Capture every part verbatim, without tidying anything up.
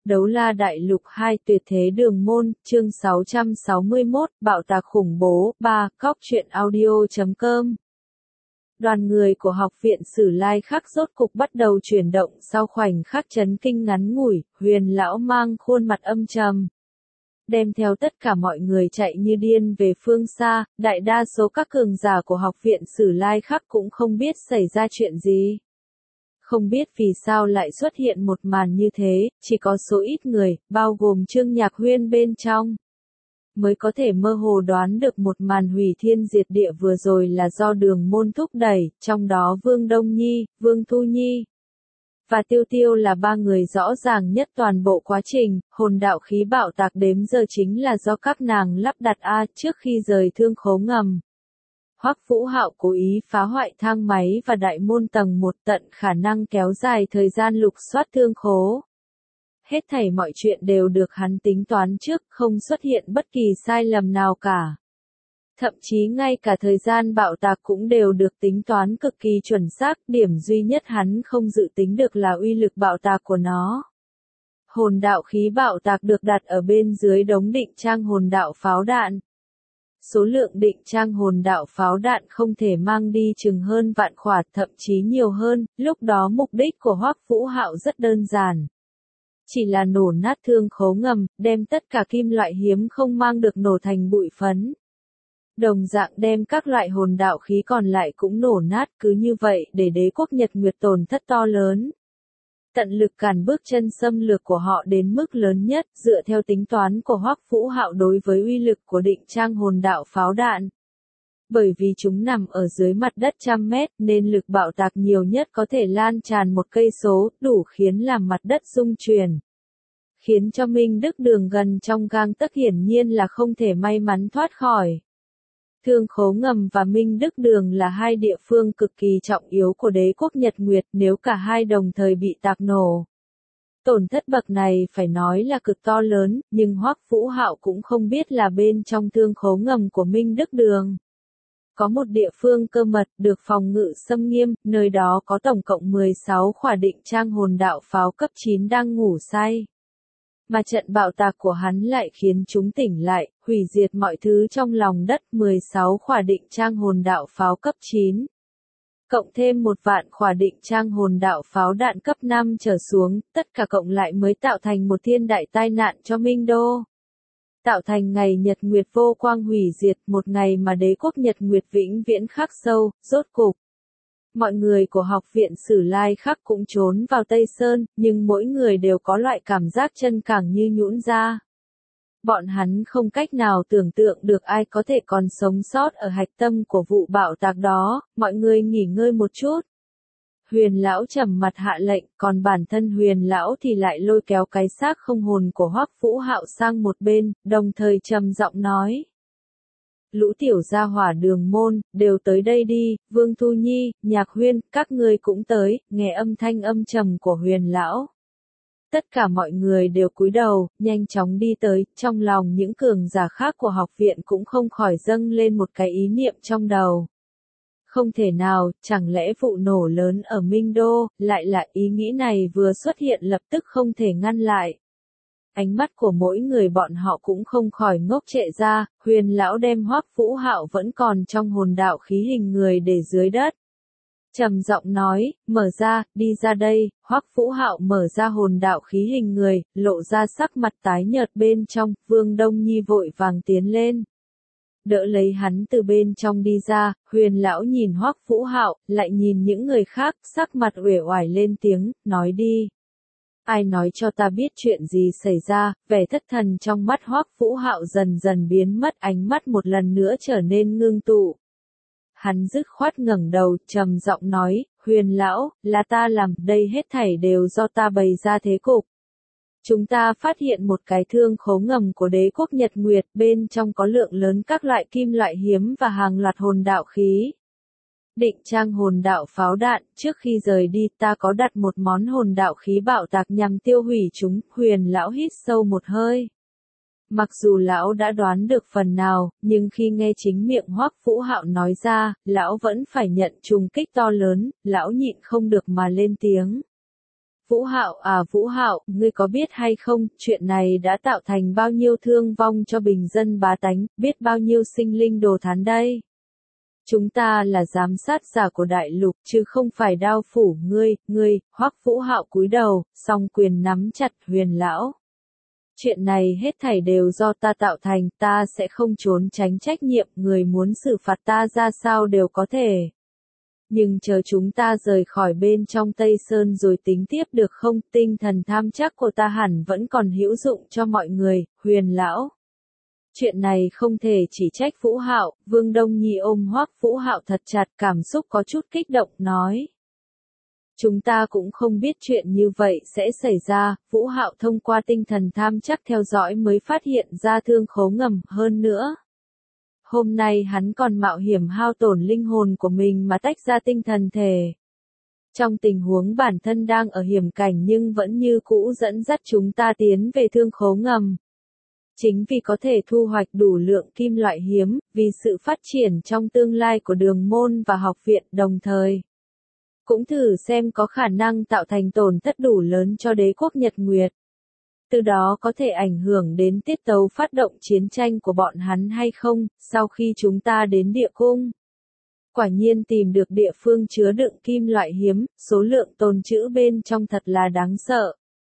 Đấu la đại lục hai tuyệt thế đường môn, chương sáu trăm sáu mươi mốt, bạo tạc khủng bố, ba, cóc truyện audio chấm com. Đoàn người của học viện Sử Lai Khắc rốt cục bắt đầu chuyển động sau khoảnh khắc chấn kinh ngắn ngủi, Huyền lão mang khuôn mặt âm trầm, đem theo tất cả mọi người chạy như điên về phương xa. Đại đa số các cường giả của học viện Sử Lai Khắc cũng không biết xảy ra chuyện gì. Không biết vì sao lại xuất hiện một màn như thế, chỉ có số ít người, bao gồm Trương Nhạc Huyên bên trong, mới có thể mơ hồ đoán được một màn hủy thiên diệt địa vừa rồi là do đường môn thúc đẩy, trong đó Vương Đông Nhi, Vương Thu Nhi và Tiêu Tiêu là ba người rõ ràng nhất toàn bộ quá trình. Hồn đạo khí bạo tạc đếm giờ chính là do các nàng lắp đặt a trước khi rời thương khố ngầm. Hoắc Vũ Hạo cố ý phá hoại thang máy và đại môn tầng một, tận khả năng kéo dài thời gian lục soát thương khố. Hết thảy mọi chuyện đều được hắn tính toán trước, không xuất hiện bất kỳ sai lầm nào cả. Thậm chí ngay cả thời gian bạo tạc cũng đều được tính toán cực kỳ chuẩn xác, điểm duy nhất hắn không dự tính được là uy lực bạo tạc của nó. Hồn đạo khí bạo tạc được đặt ở bên dưới đống định trang hồn đạo pháo đạn. Số lượng định trang hồn đạo pháo đạn không thể mang đi chừng hơn vạn quả, thậm chí nhiều hơn. Lúc đó mục đích của Hoắc Vũ Hạo rất đơn giản. Chỉ là nổ nát thương khố ngầm, đem tất cả kim loại hiếm không mang được nổ thành bụi phấn. Đồng dạng đem các loại hồn đạo khí còn lại cũng nổ nát, cứ như vậy để đế quốc Nhật Nguyệt tổn thất to lớn. Tận lực cản bước chân xâm lược của họ đến mức lớn nhất, dựa theo tính toán của Hoắc Vũ Hạo đối với uy lực của định trang hồn đạo pháo đạn. Bởi vì chúng nằm ở dưới mặt đất trăm mét, nên lực bạo tạc nhiều nhất có thể lan tràn một cây số, đủ khiến làm mặt đất rung chuyển. Khiến cho Minh Đức Đường gần trong gang tấc hiển nhiên là không thể may mắn thoát khỏi. Thương khố ngầm và Minh Đức Đường là hai địa phương cực kỳ trọng yếu của đế quốc Nhật Nguyệt, nếu cả hai đồng thời bị tạc nổ. Tổn thất bậc này phải nói là cực to lớn, nhưng Hoắc Vũ Hạo cũng không biết là bên trong thương khố ngầm của Minh Đức Đường có một địa phương cơ mật được phòng ngự xâm nghiêm, nơi đó có tổng cộng mười sáu khỏa định trang hồn đạo pháo cấp chín đang ngủ say. Mà trận bạo tạc của hắn lại khiến chúng tỉnh lại, hủy diệt mọi thứ trong lòng đất. Mười sáu khỏa định trang hồn đạo pháo cấp chín. Cộng thêm một vạn khỏa định trang hồn đạo pháo đạn cấp năm trở xuống, tất cả cộng lại mới tạo thành một thiên đại tai nạn cho Minh Đô. Tạo thành ngày Nhật Nguyệt vô quang hủy diệt, một ngày mà đế quốc Nhật Nguyệt vĩnh viễn khắc sâu. Rốt cục, mọi người của học viện Sử Lai Khắc cũng trốn vào Tây Sơn, nhưng mỗi người đều có loại cảm giác chân càng như nhũn ra. Bọn hắn không cách nào tưởng tượng được ai có thể còn sống sót ở hạch tâm của vụ bạo tạc đó. Mọi người nghỉ ngơi một chút. Huyền lão trầm mặt hạ lệnh, còn bản thân Huyền lão thì lại lôi kéo cái xác không hồn của Hoắc Vũ Hạo sang một bên, đồng thời trầm giọng nói: Lũ tiểu gia hỏa đường môn, đều tới đây đi. Vương Thu Nhi, Nhạc Huyên, các ngươi cũng tới. Nghe âm thanh âm trầm của Huyền lão, tất cả mọi người đều cúi đầu, nhanh chóng đi tới. Trong lòng những cường giả khác của học viện cũng không khỏi dâng lên một cái ý niệm trong đầu. Không thể nào, chẳng lẽ vụ nổ lớn ở Minh Đô, lại là ý nghĩ này vừa xuất hiện lập tức không thể ngăn lại. Ánh mắt của mỗi người bọn họ cũng không khỏi ngốc trệ ra. Huyền lão đem Hoắc Vũ Hạo vẫn còn trong hồn đạo khí hình người để dưới đất. Trầm giọng nói, mở ra, đi ra đây. Hoắc Vũ Hạo mở ra hồn đạo khí hình người, lộ ra sắc mặt tái nhợt bên trong. Vương Đông Nhi vội vàng tiến lên, đỡ lấy hắn từ bên trong đi ra. Huyền lão nhìn Hoắc Vũ Hạo, lại nhìn những người khác, sắc mặt uể oải lên tiếng, nói đi. Ai nói cho ta biết chuyện gì xảy ra? Vẻ thất thần trong mắt Hoắc Vũ Hạo dần dần biến mất, ánh mắt một lần nữa trở nên ngưng tụ. Hắn dứt khoát ngẩng đầu, trầm giọng nói, Huyền lão, là ta làm, đây hết thảy đều do ta bày ra thế cục. Chúng ta phát hiện một cái thương khố ngầm của đế quốc Nhật Nguyệt, bên trong có lượng lớn các loại kim loại hiếm và hàng loạt hồn đạo khí. Định trang hồn đạo pháo đạn, trước khi rời đi ta có đặt một món hồn đạo khí bạo tạc nhằm tiêu hủy chúng. Huyền lão hít sâu một hơi. Mặc dù lão đã đoán được phần nào, nhưng khi nghe chính miệng Hoắc Vũ Hạo nói ra, lão vẫn phải nhận trùng kích to lớn. Lão nhịn không được mà lên tiếng. Vũ Hạo à Vũ Hạo, ngươi có biết hay không, chuyện này đã tạo thành bao nhiêu thương vong cho bình dân bá tánh, biết bao nhiêu sinh linh đồ thán đây. Chúng ta là giám sát giả của đại lục, chứ không phải đao phủ ngươi, ngươi, Hoắc Vũ Hạo cúi đầu, song quyền nắm chặt. Huyền lão. Chuyện này hết thảy đều do ta tạo thành, ta sẽ không trốn tránh trách nhiệm, người muốn xử phạt ta ra sao đều có thể. Nhưng chờ chúng ta rời khỏi bên trong Tây Sơn rồi tính tiếp được không, tinh thần tham chắc của ta hẳn vẫn còn hữu dụng cho mọi người. Huyền lão. Chuyện này không thể chỉ trách Vũ Hạo. Vương Đông Nhi ôm Hoắc Vũ Hạo thật chặt, cảm xúc có chút kích động, nói. Chúng ta cũng không biết chuyện như vậy sẽ xảy ra, Vũ Hạo thông qua tinh thần tham chắc theo dõi mới phát hiện ra thương khố ngầm. Hơn nữa, hôm nay hắn còn mạo hiểm hao tổn linh hồn của mình mà tách ra tinh thần thể. Trong tình huống bản thân đang ở hiểm cảnh nhưng vẫn như cũ dẫn dắt chúng ta tiến về thương khố ngầm. Chính vì có thể thu hoạch đủ lượng kim loại hiếm, vì sự phát triển trong tương lai của đường môn và học viện, đồng thời cũng thử xem có khả năng tạo thành tổn thất đủ lớn cho đế quốc Nhật Nguyệt. Từ đó có thể ảnh hưởng đến tiết tấu phát động chiến tranh của bọn hắn hay không. Sau khi chúng ta đến địa cung, quả nhiên tìm được địa phương chứa đựng kim loại hiếm, số lượng tồn trữ bên trong thật là đáng sợ.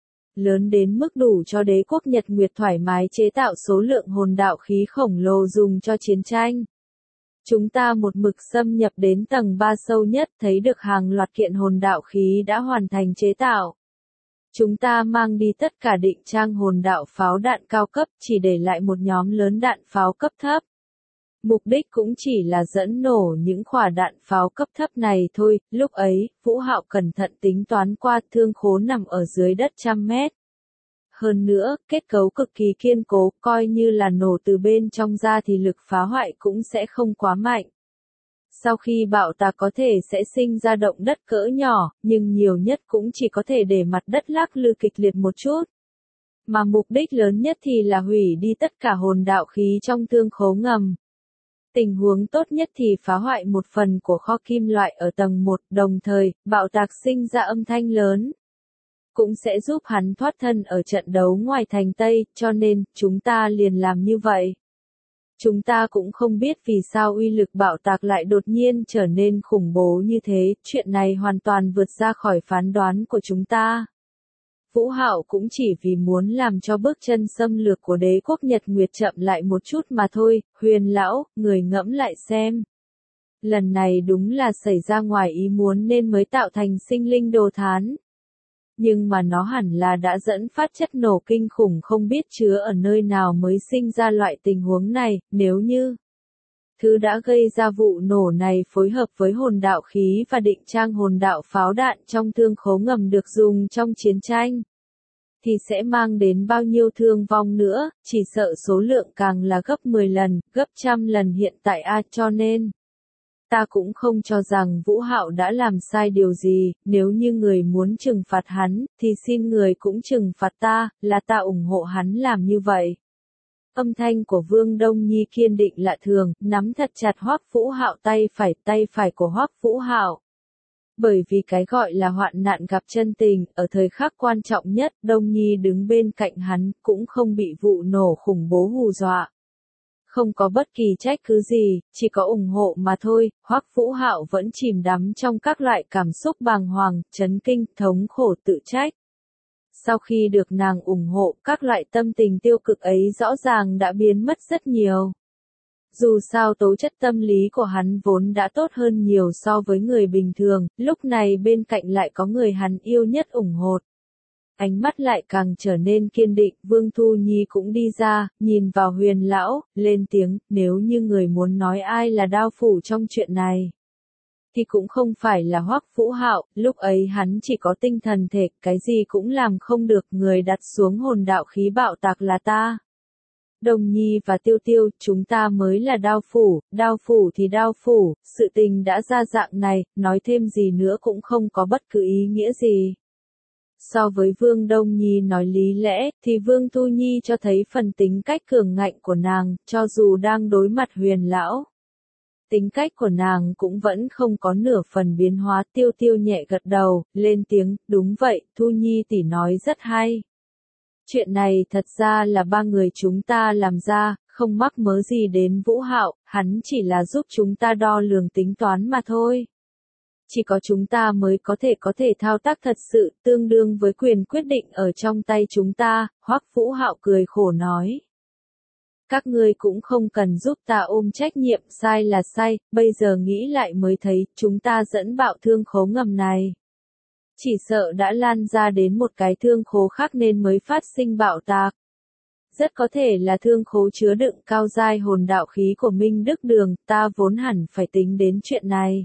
Lớn đến mức đủ cho đế quốc Nhật Nguyệt thoải mái chế tạo số lượng hồn đạo khí khổng lồ dùng cho chiến tranh. Chúng ta một mực xâm nhập đến tầng ba sâu nhất, thấy được hàng loạt kiện hồn đạo khí đã hoàn thành chế tạo. Chúng ta mang đi tất cả định trang hồn đạo pháo đạn cao cấp, chỉ để lại một nhóm lớn đạn pháo cấp thấp. Mục đích cũng chỉ là dẫn nổ những quả đạn pháo cấp thấp này thôi. Lúc ấy, Vũ Hạo cẩn thận tính toán qua, thương khố nằm ở dưới đất trăm mét. Hơn nữa, kết cấu cực kỳ kiên cố, coi như là nổ từ bên trong ra thì lực phá hoại cũng sẽ không quá mạnh. Sau khi bạo tạc có thể sẽ sinh ra động đất cỡ nhỏ, nhưng nhiều nhất cũng chỉ có thể để mặt đất lắc lư kịch liệt một chút. Mà mục đích lớn nhất thì là hủy đi tất cả hồn đạo khí trong thương khố ngầm. Tình huống tốt nhất thì phá hoại một phần của kho kim loại ở tầng một, đồng thời, bạo tạc sinh ra âm thanh lớn. Cũng sẽ giúp hắn thoát thân ở trận đấu ngoài thành Tây, cho nên, chúng ta liền làm như vậy. Chúng ta cũng không biết vì sao uy lực bạo tạc lại đột nhiên trở nên khủng bố như thế, chuyện này hoàn toàn vượt ra khỏi phán đoán của chúng ta. Vũ Hạo cũng chỉ vì muốn làm cho bước chân xâm lược của đế quốc Nhật Nguyệt chậm lại một chút mà thôi. Huyền lão, người ngẫm lại xem. Lần này đúng là xảy ra ngoài ý muốn nên mới tạo thành sinh linh đồ thán. Nhưng mà nó hẳn là đã dẫn phát chất nổ kinh khủng không biết chứa ở nơi nào mới sinh ra loại tình huống này. Nếu như thứ đã gây ra vụ nổ này phối hợp với hồn đạo khí và định trang hồn đạo pháo đạn trong thương khố ngầm được dùng trong chiến tranh, thì sẽ mang đến bao nhiêu thương vong nữa, chỉ sợ số lượng càng là gấp mười lần, gấp trăm lần hiện tại a, cho nên ta cũng không cho rằng Vũ Hạo đã làm sai điều gì, nếu như người muốn trừng phạt hắn, thì xin người cũng trừng phạt ta, là ta ủng hộ hắn làm như vậy. Âm thanh của Vương Đông Nhi kiên định lạ thường, nắm thật chặt Hoắc Vũ Hạo tay phải, tay phải của Hoắc Vũ Hạo. Bởi vì cái gọi là hoạn nạn gặp chân tình, ở thời khắc quan trọng nhất, Đông Nhi đứng bên cạnh hắn, cũng không bị vụ nổ khủng bố hù dọa. Không có bất kỳ trách cứ gì, chỉ có ủng hộ mà thôi. Hoắc Vũ Hạo vẫn chìm đắm trong các loại cảm xúc bàng hoàng, chấn kinh, thống khổ, tự trách. Sau khi được nàng ủng hộ, các loại tâm tình tiêu cực ấy rõ ràng đã biến mất rất nhiều. Dù sao tố chất tâm lý của hắn vốn đã tốt hơn nhiều so với người bình thường, lúc này bên cạnh lại có người hắn yêu nhất ủng hộ. Ánh mắt lại càng trở nên kiên định. Vương Thu Nhi cũng đi ra, nhìn vào Huyền lão, lên tiếng, nếu như người muốn nói ai là đao phủ trong chuyện này, thì cũng không phải là Hoắc Vũ Hạo, lúc ấy hắn chỉ có tinh thần thể, cái gì cũng làm không được, người đặt xuống hồn đạo khí bạo tạc là ta. Đồng Nhi và Tiêu Tiêu, chúng ta mới là đao phủ, đao phủ thì đao phủ, sự tình đã ra dạng này, nói thêm gì nữa cũng không có bất cứ ý nghĩa gì. So với Vương Đông Nhi nói lý lẽ, thì Vương Thu Nhi cho thấy phần tính cách cường ngạnh của nàng, cho dù đang đối mặt Huyền lão. Tính cách của nàng cũng vẫn không có nửa phần biến hóa. Tiêu Tiêu nhẹ gật đầu, lên tiếng, đúng vậy, Thu Nhi tỷ nói rất hay. Chuyện này thật ra là ba người chúng ta làm ra, không mắc mớ gì đến Vũ Hạo, hắn chỉ là giúp chúng ta đo lường tính toán mà thôi. Chỉ có chúng ta mới có thể có thể thao tác thật sự, tương đương với quyền quyết định ở trong tay chúng ta, Hoắc Vũ Hạo cười khổ nói. Các ngươi cũng không cần giúp ta ôm trách nhiệm, sai là sai, bây giờ nghĩ lại mới thấy, chúng ta dẫn bạo thương khố ngầm này. Chỉ sợ đã lan ra đến một cái thương khố khác nên mới phát sinh bạo tạc. Rất có thể là thương khố chứa đựng cao giai hồn đạo khí của Minh Đức Đường, ta vốn hẳn phải tính đến chuyện này.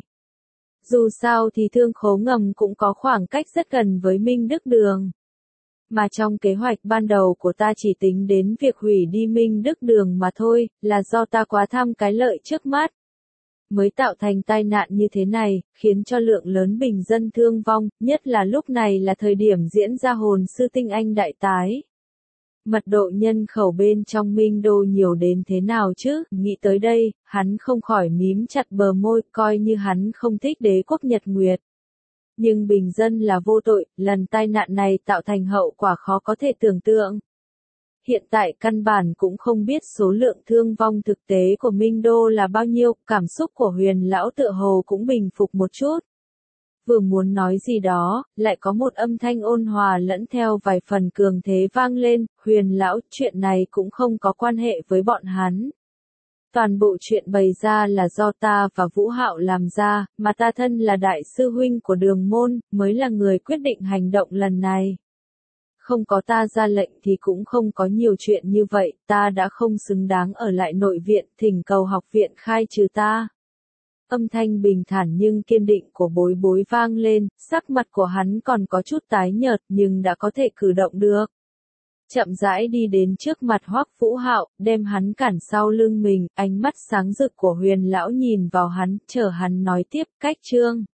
Dù sao thì thương khố ngầm cũng có khoảng cách rất gần với Minh Đức Đường. Mà trong kế hoạch ban đầu của ta chỉ tính đến việc hủy đi Minh Đức Đường mà thôi, là do ta quá tham cái lợi trước mắt. Mới tạo thành tai nạn như thế này, khiến cho lượng lớn bình dân thương vong, nhất là lúc này là thời điểm diễn ra hồn sư tinh anh đại tái. Mật độ nhân khẩu bên trong Minh Đô nhiều đến thế nào chứ, nghĩ tới đây, hắn không khỏi mím chặt bờ môi, coi như hắn không thích đế quốc Nhật Nguyệt. Nhưng bình dân là vô tội, lần tai nạn này tạo thành hậu quả khó có thể tưởng tượng. Hiện tại căn bản cũng không biết số lượng thương vong thực tế của Minh Đô là bao nhiêu, cảm xúc của Huyền lão tựa hồ cũng bình phục một chút. Vừa muốn nói gì đó, lại có một âm thanh ôn hòa lẫn theo vài phần cường thế vang lên, Huyền lão, chuyện này cũng không có quan hệ với bọn hắn. Toàn bộ chuyện bày ra là do ta và Vũ Hạo làm ra, mà ta thân là đại sư huynh của Đường môn, mới là người quyết định hành động lần này. Không có ta ra lệnh thì cũng không có nhiều chuyện như vậy, ta đã không xứng đáng ở lại nội viện, thỉnh cầu học viện khai trừ ta. Âm thanh bình thản nhưng kiên định của Bối Bối vang lên, sắc mặt của hắn còn có chút tái nhợt nhưng đã có thể cử động được. Chậm rãi đi đến trước mặt Hoắc Vũ Hạo, đem hắn cản sau lưng mình, ánh mắt sáng rực của Huyền lão nhìn vào hắn, chờ hắn nói tiếp, cách chương.